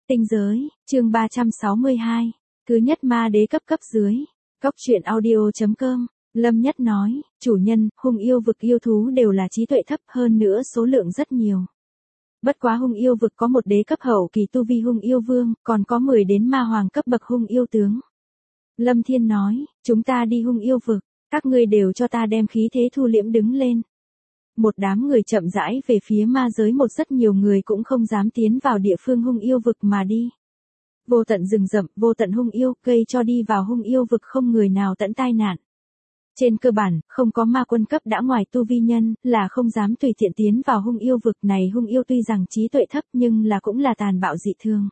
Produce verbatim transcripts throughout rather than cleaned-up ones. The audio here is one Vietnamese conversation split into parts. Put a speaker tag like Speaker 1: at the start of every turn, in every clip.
Speaker 1: Tinh giới, chương ba trăm sáu mươi hai. Thứ nhất ma đế cấp cấp dưới. Cốc truyện audio chấm com. Lâm Nhất nói, chủ nhân, hung yêu vực yêu thú đều là trí tuệ thấp, hơn nữa số lượng rất nhiều. Bất quá hung yêu vực có một đế cấp hậu kỳ tu vi hung yêu vương, còn có mười đến ma hoàng cấp bậc hung yêu tướng. Lâm Thiên nói, chúng ta đi hung yêu vực, các ngươi đều cho ta đem khí thế thu liễm đứng lên. Một đám người chậm rãi về phía ma giới, một rất nhiều người cũng không dám tiến vào địa phương hung yêu vực mà đi. Vô tận rừng rậm, vô tận hung yêu, gây cho đi vào hung yêu vực không người nào tận tai nạn. Trên cơ bản, không có ma quân cấp đã ngoài tu vi nhân, là không dám tùy tiện tiến vào hung yêu vực này. Hung yêu tuy rằng trí tuệ thấp nhưng là cũng là tàn bạo dị thương.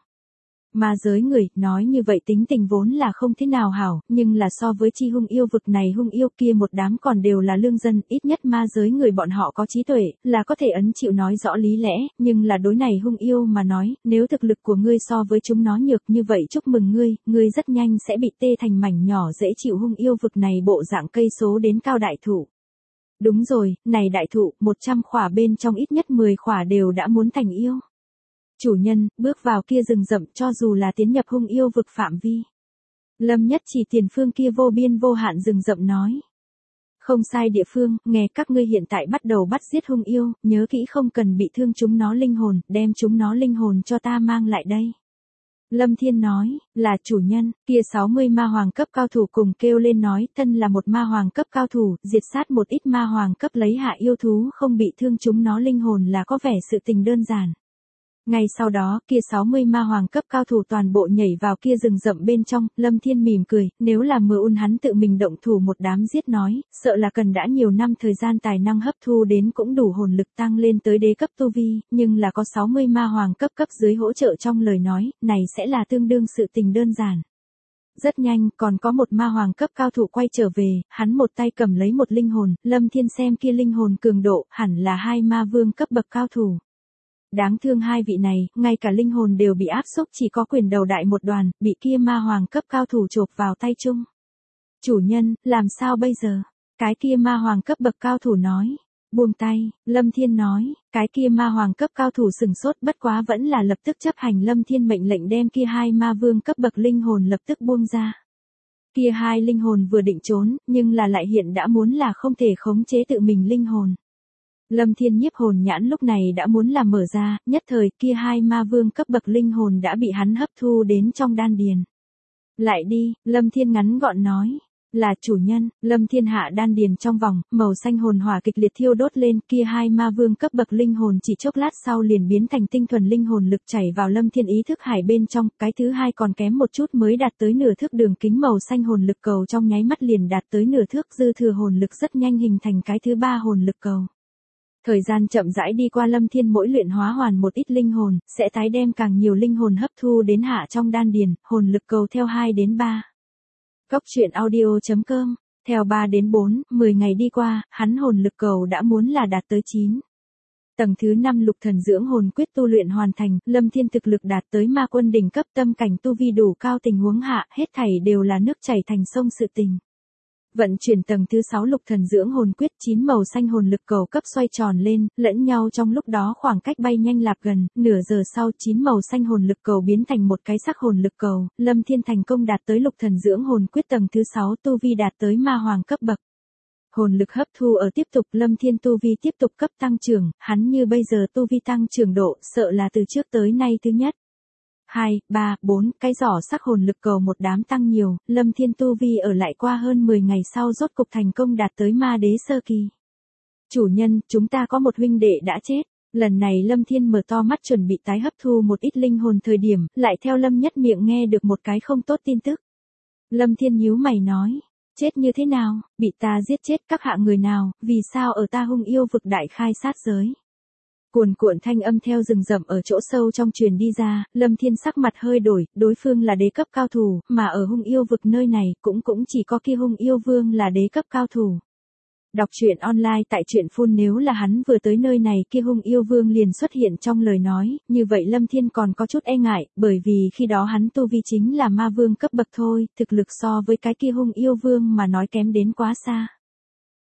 Speaker 1: Ma giới người, nói như vậy tính tình vốn là không thế nào hảo, nhưng là so với chi hung yêu vực này hung yêu kia một đám còn đều là lương dân, ít nhất ma giới người bọn họ có trí tuệ, là có thể ấn chịu nói rõ lý lẽ, nhưng là đối này hung yêu mà nói, nếu thực lực của ngươi so với chúng nó nhược như vậy chúc mừng ngươi, ngươi rất nhanh sẽ bị tê thành mảnh nhỏ dễ chịu. Hung yêu vực này bộ dạng cây số đến cao đại thụ. Đúng rồi, này đại thụ, một trăm khỏa bên trong ít nhất mười khỏa đều đã muốn thành yêu. Chủ nhân, bước vào kia rừng rậm cho dù là tiến nhập hung yêu vực phạm vi. Lâm Nhất chỉ tiền phương kia vô biên vô hạn rừng rậm nói. Không sai địa phương, nghe các ngươi hiện tại bắt đầu bắt giết hung yêu, nhớ kỹ không cần bị thương chúng nó linh hồn, đem chúng nó linh hồn cho ta mang lại đây. Lâm Thiên nói, là chủ nhân, kia sáu mươi ma hoàng cấp cao thủ cùng kêu lên nói, thân là một ma hoàng cấp cao thủ, diệt sát một ít ma hoàng cấp lấy hạ yêu thú không bị thương chúng nó linh hồn là có vẻ sự tình đơn giản. Ngay sau đó, kia sáu mươi ma hoàng cấp cao thủ toàn bộ nhảy vào kia rừng rậm bên trong, Lâm Thiên mỉm cười, nếu là mưa un hắn tự mình động thủ một đám giết nói, sợ là cần đã nhiều năm thời gian tài năng hấp thu đến cũng đủ hồn lực tăng lên tới đế cấp tu vi, nhưng là có sáu mươi ma hoàng cấp cấp dưới hỗ trợ trong lời nói, này sẽ là tương đương sự tình đơn giản. Rất nhanh, còn có một ma hoàng cấp cao thủ quay trở về, hắn một tay cầm lấy một linh hồn, Lâm Thiên xem kia linh hồn cường độ, hẳn là hai ma vương cấp bậc cao thủ. Đáng thương hai vị này, ngay cả linh hồn đều bị áp xúc, chỉ có quyền đầu đại một đoàn, bị kia ma hoàng cấp cao thủ chộp vào tay chung. Chủ nhân, làm sao bây giờ? Cái kia ma hoàng cấp bậc cao thủ nói. Buông tay, Lâm Thiên nói, cái kia ma hoàng cấp cao thủ sừng sốt, bất quá vẫn là lập tức chấp hành Lâm Thiên mệnh lệnh đem kia hai ma vương cấp bậc linh hồn lập tức buông ra. Kia hai linh hồn vừa định trốn, nhưng là lại hiện đã muốn là không thể khống chế tự mình linh hồn. Lâm Thiên nhiếp hồn nhãn lúc này đã muốn làm mở ra, nhất thời kia hai ma vương cấp bậc linh hồn đã bị hắn hấp thu đến trong đan điền. Lại đi, Lâm Thiên ngắn gọn nói, là chủ nhân. Lâm Thiên hạ đan điền trong vòng, màu xanh hồn hỏa kịch liệt thiêu đốt lên, kia hai ma vương cấp bậc linh hồn chỉ chốc lát sau liền biến thành tinh thuần linh hồn lực chảy vào Lâm Thiên ý thức hải bên trong, cái thứ hai còn kém một chút mới đạt tới nửa thước đường kính màu xanh hồn lực cầu trong nháy mắt liền đạt tới nửa thước, dư thừa hồn lực rất nhanh hình thành cái thứ ba hồn lực cầu. Thời gian chậm rãi đi qua, Lâm Thiên mỗi luyện hóa hoàn một ít linh hồn, sẽ tái đem càng nhiều linh hồn hấp thu đến hạ trong đan điền, hồn lực cầu theo hai đến ba. Cốc truyện audio chấm com, theo ba đến bốn, mười ngày đi qua, hắn hồn lực cầu đã muốn là đạt tới chín. Tầng thứ năm lục thần dưỡng hồn quyết tu luyện hoàn thành, Lâm Thiên thực lực đạt tới ma quân đỉnh cấp, tâm cảnh tu vi đủ cao tình huống hạ, hết thảy đều là nước chảy thành sông sự tình. Vận chuyển tầng thứ sáu lục thần dưỡng hồn quyết, chín màu xanh hồn lực cầu cấp xoay tròn lên, lẫn nhau trong lúc đó khoảng cách bay nhanh lạp gần, nửa giờ sau chín màu xanh hồn lực cầu biến thành một cái sắc hồn lực cầu, Lâm Thiên thành công đạt tới lục thần dưỡng hồn quyết tầng thứ sáu, tu vi đạt tới ma hoàng cấp bậc. Hồn lực hấp thu ở tiếp tục, Lâm Thiên tu vi tiếp tục cấp tăng trưởng, hắn như bây giờ tu vi tăng trưởng độ, sợ là từ trước tới nay thứ nhất. hai, ba, bốn, cái giỏ sắc hồn lực cầu một đám tăng nhiều, Lâm Thiên tu vi ở lại qua hơn mười ngày sau rốt cục thành công đạt tới ma đế sơ kỳ. Chủ nhân, chúng ta có một huynh đệ đã chết. Lần này Lâm Thiên mở to mắt chuẩn bị tái hấp thu một ít linh hồn thời điểm, lại theo Lâm Nhất miệng nghe được một cái không tốt tin tức. Lâm Thiên nhíu mày nói, chết như thế nào, bị ta giết chết các hạ người nào, vì sao ở ta hung yêu vực đại khai sát giới. Cuồn cuộn thanh âm theo rừng rậm ở chỗ sâu trong truyền đi ra, Lâm Thiên sắc mặt hơi đổi, đối phương là đế cấp cao thủ, mà ở hung yêu vực nơi này cũng cũng chỉ có kia hung yêu vương là đế cấp cao thủ. Đọc truyện online tại truyện phun, nếu là hắn vừa tới nơi này kia hung yêu vương liền xuất hiện trong lời nói, như vậy Lâm Thiên còn có chút e ngại, bởi vì khi đó hắn tu vi chính là ma vương cấp bậc thôi, thực lực so với cái kia hung yêu vương mà nói kém đến quá xa.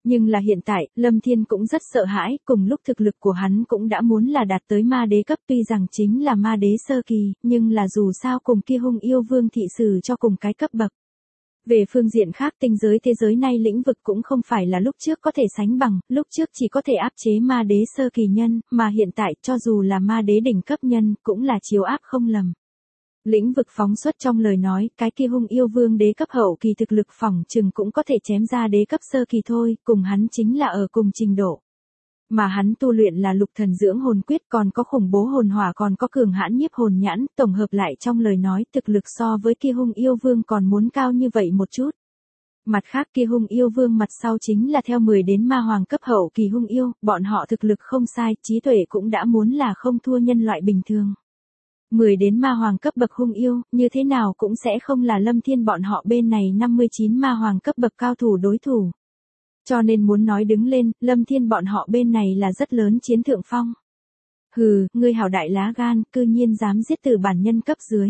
Speaker 1: Nhưng là hiện tại, Lâm Thiên cũng rất sợ hãi, cùng lúc thực lực của hắn cũng đã muốn là đạt tới ma đế cấp, tuy rằng chính là ma đế sơ kỳ, nhưng là dù sao cùng kia hung yêu vương thị sử cho cùng cái cấp bậc. Về phương diện khác, tinh giới thế giới nay lĩnh vực cũng không phải là lúc trước có thể sánh bằng, lúc trước chỉ có thể áp chế ma đế sơ kỳ nhân, mà hiện tại cho dù là ma đế đỉnh cấp nhân, cũng là chiếu áp không lầm. Lĩnh vực phóng xuất trong lời nói, cái kia hung yêu vương đế cấp hậu kỳ thực lực phỏng chừng cũng có thể chém ra đế cấp sơ kỳ thôi, cùng hắn chính là ở cùng trình độ. Mà hắn tu luyện là lục thần dưỡng hồn quyết, còn có khủng bố hồn hỏa, còn có cường hãn nhiếp hồn nhãn, tổng hợp lại trong lời nói thực lực so với kia hung yêu vương còn muốn cao như vậy một chút. Mặt khác kia hung yêu vương mặt sau chính là theo mười đến ma hoàng cấp hậu kỳ hung yêu, bọn họ thực lực không sai, trí tuệ cũng đã muốn là không thua nhân loại bình thường. mười đến ma hoàng cấp bậc hung yêu, như thế nào cũng sẽ không là Lâm Thiên bọn họ bên này năm mươi chín ma hoàng cấp bậc cao thủ đối thủ. Cho nên muốn nói đứng lên, Lâm Thiên bọn họ bên này là rất lớn chiến thượng phong. Hừ, ngươi hảo đại lá gan, cư nhiên dám giết từ bản nhân cấp dưới.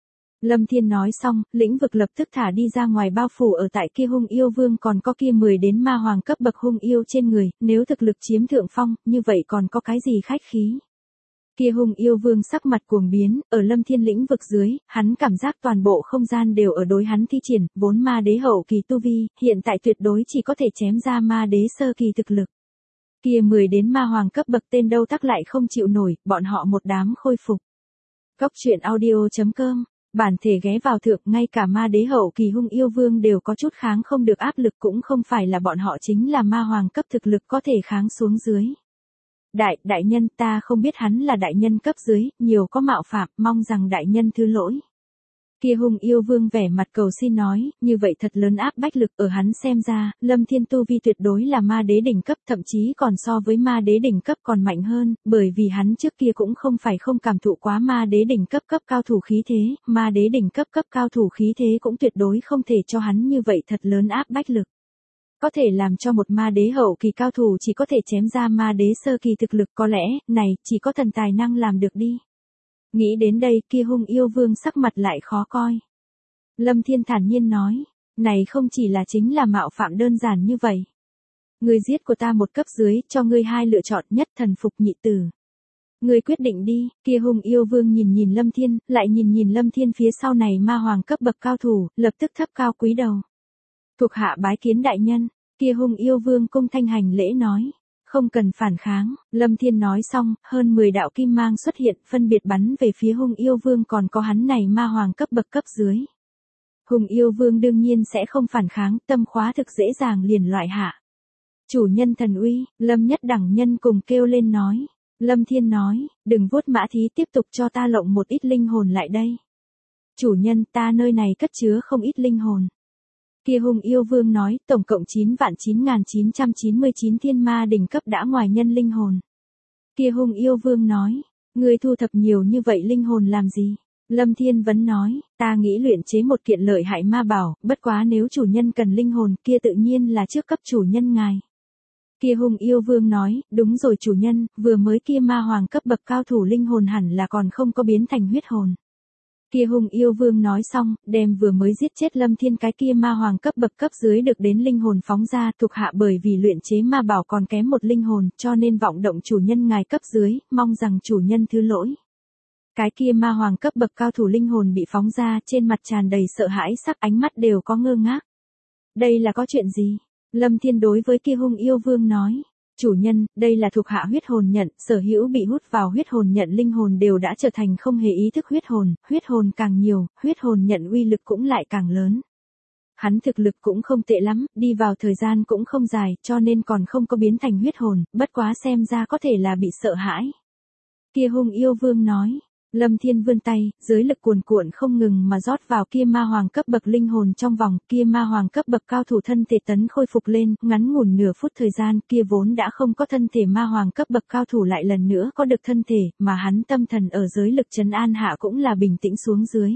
Speaker 1: Lâm Thiên nói xong, lĩnh vực lập tức thả đi ra ngoài bao phủ ở tại kia hung yêu vương, còn có kia mười đến ma hoàng cấp bậc hung yêu trên người, nếu thực lực chiếm thượng phong, như vậy còn có cái gì khách khí. Kia hung yêu vương sắc mặt cuồng biến, ở Lâm Thiên lĩnh vực dưới, hắn cảm giác toàn bộ không gian đều ở đối hắn thi triển, vốn ma đế hậu kỳ tu vi, hiện tại tuyệt đối chỉ có thể chém ra ma đế sơ kỳ thực lực. Kia mười đến ma hoàng cấp bậc tên đâu tắc lại không chịu nổi, bọn họ một đám khôi phục. Góc truyện audio chấm com, bản thể ghé vào thượng, ngay cả ma đế hậu kỳ hung yêu vương đều có chút kháng không được áp lực, cũng không phải là bọn họ chính là ma hoàng cấp thực lực có thể kháng xuống dưới. Đại, đại nhân, ta không biết hắn là đại nhân cấp dưới, nhiều có mạo phạm, mong rằng đại nhân thứ lỗi. Kia hung yêu vương vẻ mặt cầu xin nói, như vậy thật lớn áp bách lực, ở hắn xem ra, Lâm Thiên tu vi tuyệt đối là ma đế đỉnh cấp, thậm chí còn so với ma đế đỉnh cấp còn mạnh hơn, bởi vì hắn trước kia cũng không phải không cảm thụ quá ma đế đỉnh cấp cấp cao thủ khí thế, ma đế đỉnh cấp cấp cao thủ khí thế cũng tuyệt đối không thể cho hắn như vậy thật lớn áp bách lực. Có thể làm cho một ma đế hậu kỳ cao thủ chỉ có thể chém ra ma đế sơ kỳ thực lực, có lẽ, này, chỉ có thần tài năng làm được đi. Nghĩ đến đây, kia hung yêu vương sắc mặt lại khó coi. Lâm Thiên thản nhiên nói, này không chỉ là chính là mạo phạm đơn giản như vậy. Ngươi giết của ta một cấp dưới, cho ngươi hai lựa chọn, nhất thần phục nhị tử. Ngươi quyết định đi. Kia hung yêu vương nhìn nhìn Lâm Thiên, lại nhìn nhìn Lâm Thiên phía sau này ma hoàng cấp bậc cao thủ, lập tức thấp cao cúi đầu. Thuộc hạ bái kiến đại nhân. Kia hung yêu vương cung thanh hành lễ nói. Không cần phản kháng. Lâm Thiên nói xong, hơn mười đạo kim mang xuất hiện, phân biệt bắn về phía hung yêu vương, còn có hắn này ma hoàng cấp bậc cấp dưới. Hung yêu vương đương nhiên sẽ không phản kháng, tâm khóa thực dễ dàng liền loại hạ. Chủ nhân thần uy, Lâm nhất đẳng nhân cùng kêu lên nói. Lâm Thiên nói, đừng vuốt mã thí, tiếp tục cho ta lộng một ít linh hồn lại đây. Chủ nhân, ta nơi này cất chứa không ít linh hồn. Kia hung yêu vương nói, tổng cộng chín vạn chín nghìn chín trăm chín mươi chín thiên ma đỉnh cấp đã ngoài nhân linh hồn. Kia hung yêu vương nói, ngươi thu thập nhiều như vậy linh hồn làm gì? Lâm Thiên vẫn nói, ta nghĩ luyện chế một kiện lợi hại ma bảo, bất quá nếu chủ nhân cần linh hồn kia tự nhiên là trước cấp chủ nhân ngài. Kia hung yêu vương nói, đúng rồi chủ nhân, vừa mới kia ma hoàng cấp bậc cao thủ linh hồn hẳn là còn không có biến thành huyết hồn. Kia hung yêu vương nói xong, đem vừa mới giết chết Lâm Thiên cái kia ma hoàng cấp bậc cấp dưới được đến linh hồn phóng ra, thuộc hạ bởi vì luyện chế ma bảo còn kém một linh hồn, cho nên vọng động chủ nhân ngài cấp dưới, mong rằng chủ nhân thứ lỗi. Cái kia ma hoàng cấp bậc cao thủ linh hồn bị phóng ra, trên mặt tràn đầy sợ hãi, sắc ánh mắt đều có ngơ ngác. Đây là có chuyện gì? Lâm Thiên đối với kia hung yêu vương nói. Chủ nhân, đây là thuộc hạ huyết hồn nhận, sở hữu bị hút vào huyết hồn nhận linh hồn đều đã trở thành không hề ý thức huyết hồn, huyết hồn càng nhiều, huyết hồn nhận uy lực cũng lại càng lớn. Hắn thực lực cũng không tệ lắm, đi vào thời gian cũng không dài, cho nên còn không có biến thành huyết hồn, bất quá xem ra có thể là bị sợ hãi. Kia hung yêu vương nói. Lâm Thiên vươn tay, giới lực cuồn cuộn không ngừng mà rót vào kia ma hoàng cấp bậc linh hồn trong vòng, kia ma hoàng cấp bậc cao thủ thân thể tấn khôi phục lên, ngắn ngủn nửa phút thời gian, kia vốn đã không có thân thể ma hoàng cấp bậc cao thủ lại lần nữa có được thân thể, mà hắn tâm thần ở giới lực trấn an hạ cũng là bình tĩnh xuống dưới.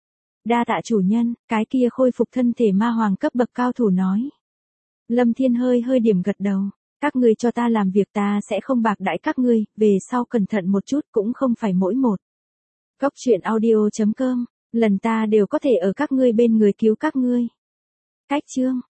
Speaker 1: Đa tạ chủ nhân, cái kia khôi phục thân thể ma hoàng cấp bậc cao thủ nói. Lâm Thiên hơi hơi điểm gật đầu. Các ngươi cho ta làm việc ta sẽ không bạc đãi các ngươi, về sau cẩn thận một chút cũng không phải mỗi một. Góc truyện audio chấm com, lần ta đều có thể ở các ngươi bên người cứu các ngươi. Cách chương